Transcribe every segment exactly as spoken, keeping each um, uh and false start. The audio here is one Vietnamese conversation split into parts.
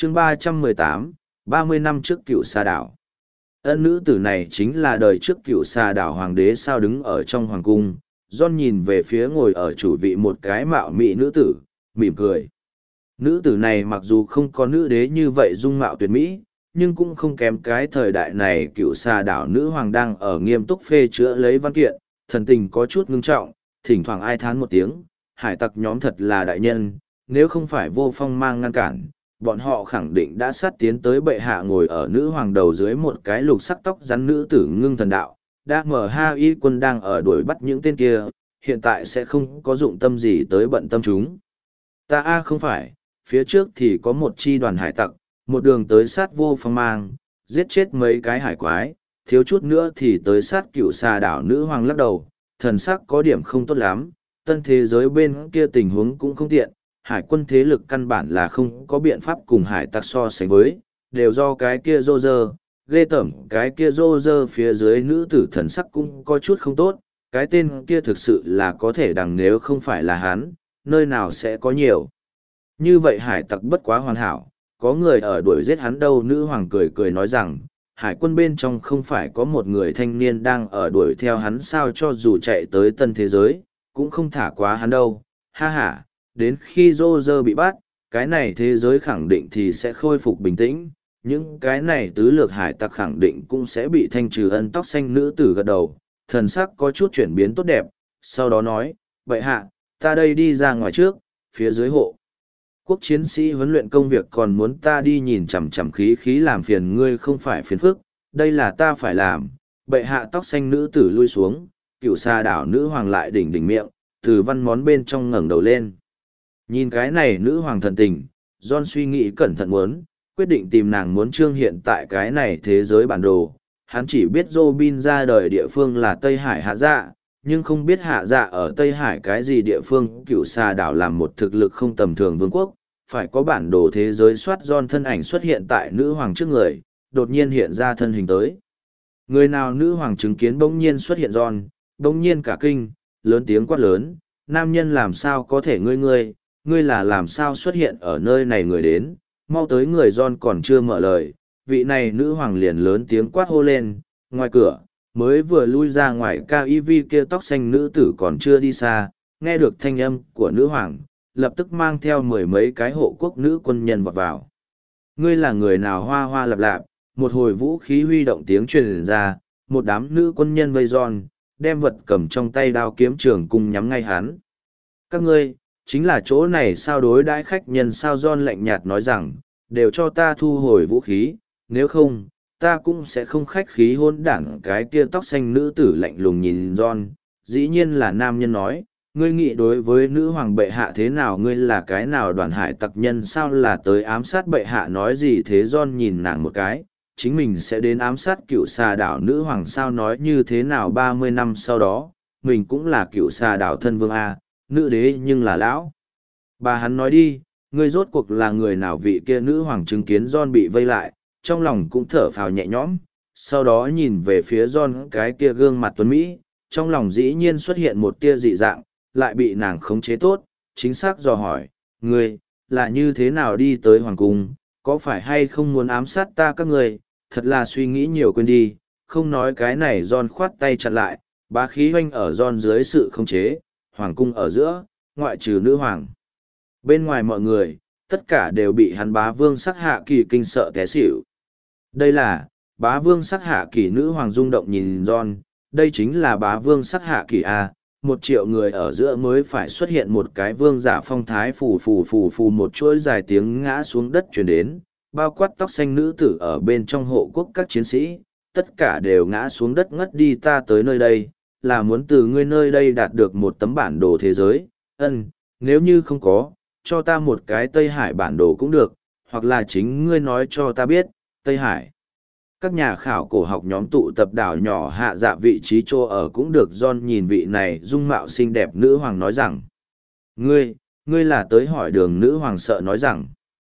chương ba trăm mười tám, ba mươi năm trước cựu xà đảo. Ân nữ tử này chính là đời trước cựu xà đảo hoàng đế sao đứng ở trong hoàng cung. John nhìn về phía ngồi ở chủ vị một cái mạo mị nữ tử, mỉm cười. Nữ tử này mặc dù không có nữ đế như vậy dung mạo tuyệt mỹ, nhưng cũng không kém cái thời đại này cựu xà đảo nữ hoàng đang ở nghiêm túc phê chữa lấy văn kiện, thần tình có chút ngưng trọng, thỉnh thoảng ai thán một tiếng, hải tặc nhóm thật là đại nhân, nếu không phải vô phong mang ngăn cản, bọn họ khẳng định đã sát tiến tới bệ hạ ngồi ở nữ hoàng đầu dưới một cái lục sắc tóc rắn nữ tử ngưng thần đạo. Đa mở ha y quân đang ở đuổi bắt những tên kia, hiện tại sẽ không có dụng tâm gì tới bận tâm chúng. Ta a không phải, phía trước thì có một chi đoàn hải tặc, một đường tới sát vô phong mang, giết chết mấy cái hải quái, thiếu chút nữa thì tới sát cựu xà đảo nữ hoàng lắc đầu, thần sắc có điểm không tốt lắm, tân thế giới bên kia tình huống cũng không tiện, hải quân thế lực căn bản là không có biện pháp cùng hải tặc so sánh với, đều do cái kia rô rơ, ghê tởm cái kia rô rơ phía dưới nữ tử thần sắc cũng có chút không tốt, cái tên kia thực sự là có thể đằng nếu không phải là hắn, nơi nào sẽ có nhiều. Như vậy hải tặc bất quá hoàn hảo, có người ở đuổi giết hắn đâu. Nữ hoàng cười cười nói rằng, hải quân bên trong không phải có một người thanh niên đang ở đuổi theo hắn sao, cho dù chạy tới tân thế giới, cũng không thả quá hắn đâu, ha ha, đến khi rô rơ bị bắt, cái này thế giới khẳng định thì sẽ khôi phục bình tĩnh, những cái này tứ lược hải tặc khẳng định cũng sẽ bị thanh trừ. Ân tóc xanh nữ tử gật đầu, thần sắc có chút chuyển biến tốt đẹp, sau đó nói, vậy hạ, ta đây đi ra ngoài trước, phía dưới hộ quốc chiến sĩ huấn luyện công việc còn muốn ta đi nhìn chằm chằm khí khí làm phiền ngươi không phải phiền phức, đây là ta phải làm. Bệ hạ tóc xanh nữ tử lui xuống, cựu xà đảo nữ hoàng lại đỉnh đỉnh miệng, từ văn món bên trong ngẩng đầu lên. Nhìn cái này nữ hoàng thần tình, John suy nghĩ cẩn thận muốn, quyết định tìm nàng muốn trương hiện tại cái này thế giới bản đồ. Hắn chỉ biết Robin ra đời địa phương là Tây Hải Hạ Dạ, nhưng không biết Hạ Dạ ở Tây Hải cái gì địa phương. Cựu xà đảo làm một thực lực không tầm thường vương quốc, phải có bản đồ thế giới. Soát John thân ảnh xuất hiện tại nữ hoàng trước người, đột nhiên hiện ra thân hình tới. Người nào? Nữ hoàng chứng kiến bỗng nhiên xuất hiện John, bỗng nhiên cả kinh, lớn tiếng quát lớn, nam nhân làm sao có thể ngươi ngươi, ngươi là làm sao xuất hiện ở nơi này? Người đến, mau tới. Người John còn chưa mở lời, vị này nữ hoàng liền lớn tiếng quát hô lên. Ngoài cửa, mới vừa lui ra ngoài ca y vi kia tóc xanh nữ tử còn chưa đi xa, nghe được thanh âm của nữ hoàng, lập tức mang theo mười mấy cái hộ quốc nữ quân nhân vọt vào. Ngươi là người nào? Hoa hoa lạp lạp, một hồi vũ khí huy động tiếng truyền ra, một đám nữ quân nhân vây John, đem vật cầm trong tay đao kiếm trường cung nhắm ngay hắn. Các ngươi, chính là chỗ này sao đối đãi khách nhân sao? John lạnh nhạt nói rằng, đều cho ta thu hồi vũ khí, nếu không, ta cũng sẽ không khách khí. Hôn đảng cái kia tóc xanh nữ tử lạnh lùng nhìn John, dĩ nhiên là nam nhân nói, ngươi nghĩ đối với nữ hoàng bệ hạ thế nào? Ngươi là cái nào đoàn hải tặc nhân sao, là tới ám sát bệ hạ nói gì thế? John nhìn nàng một cái, chính mình sẽ đến ám sát cựu xà đảo nữ hoàng sao? Nói như thế nào ba mươi năm sau đó, mình cũng là cựu xà đảo thân vương A, nữ đế nhưng là lão bà. Hắn nói đi, ngươi rốt cuộc là người nào? Vị kia nữ hoàng chứng kiến John bị vây lại, trong lòng cũng thở phào nhẹ nhõm, sau đó nhìn về phía John cái kia gương mặt tuấn Mỹ, trong lòng dĩ nhiên xuất hiện một tia dị dạng, lại bị nàng khống chế tốt, chính xác dò hỏi, ngươi, là như thế nào đi tới hoàng cung, có phải hay không muốn ám sát ta? Các ngươi, thật là suy nghĩ nhiều quên đi, không nói cái này. John khoát tay chặn lại, bá khí hoanh ở John dưới sự khống chế, hoàng cung ở giữa, ngoại trừ nữ hoàng. Bên ngoài mọi người, tất cả đều bị hắn bá vương sắc hạ kỳ kinh sợ té xỉu. Đây là, bá vương sắc hạ kỳ. Nữ hoàng rung động nhìn John, đây chính là bá vương sắc hạ kỳ A, một triệu người ở giữa mới phải xuất hiện một cái vương giả phong thái. Phù phù phù phù, một chuỗi dài tiếng ngã xuống đất truyền đến, bao quát tóc xanh nữ tử ở bên trong hộ quốc các chiến sĩ, tất cả đều ngã xuống đất ngất đi. Ta tới nơi đây, là muốn từ ngươi nơi đây đạt được một tấm bản đồ thế giới. Ân, nếu như không có, cho ta một cái Tây Hải bản đồ cũng được, hoặc là chính ngươi nói cho ta biết, Tây Hải. Các nhà khảo cổ học nhóm tụ tập đảo nhỏ Hạ Dạ vị trí chỗ ở cũng được. John nhìn vị này dung mạo xinh đẹp nữ hoàng nói rằng, ngươi, ngươi là tới hỏi đường? Nữ hoàng sợ nói rằng,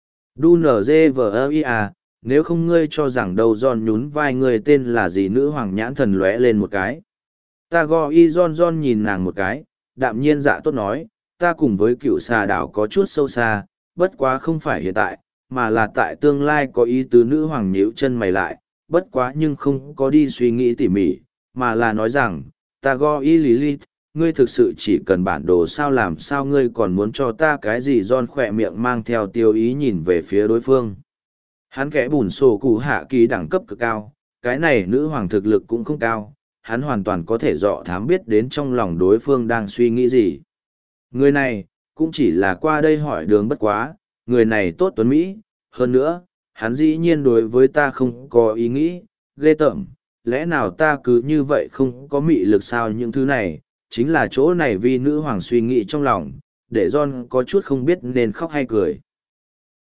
đu nờ dê vờ ia, nếu không ngươi cho rằng đâu? John nhún vai, ngươi tên là gì? Nữ hoàng nhãn thần lóe lên một cái. Ta go y. John John nhìn nàng một cái, đạm nhiên dạ tốt nói, ta cùng với cựu xà đảo có chút sâu xa, bất quá không phải hiện tại, mà là tại tương lai có ý tứ. Nữ hoàng nhíu chân mày lại, bất quá nhưng không có đi suy nghĩ tỉ mỉ, mà là nói rằng, ta go y Lilith, ngươi thực sự chỉ cần bản đồ sao, làm sao ngươi còn muốn cho ta cái gì? John khỏe miệng mang theo tiêu ý nhìn về phía đối phương. Hắn kẽ bùn sổ cụ hạ kỳ đẳng cấp cực cao, cái này nữ hoàng thực lực cũng không cao, hắn hoàn toàn có thể dọ thám biết đến trong lòng đối phương đang suy nghĩ gì. Người này, cũng chỉ là qua đây hỏi đường bất quá, người này tốt tuấn Mỹ, hơn nữa, hắn dĩ nhiên đối với ta không có ý nghĩ, ghê tởm, lẽ nào ta cứ như vậy không có mị lực sao? Những thứ này, chính là chỗ này vì nữ hoàng suy nghĩ trong lòng, để John có chút không biết nên khóc hay cười.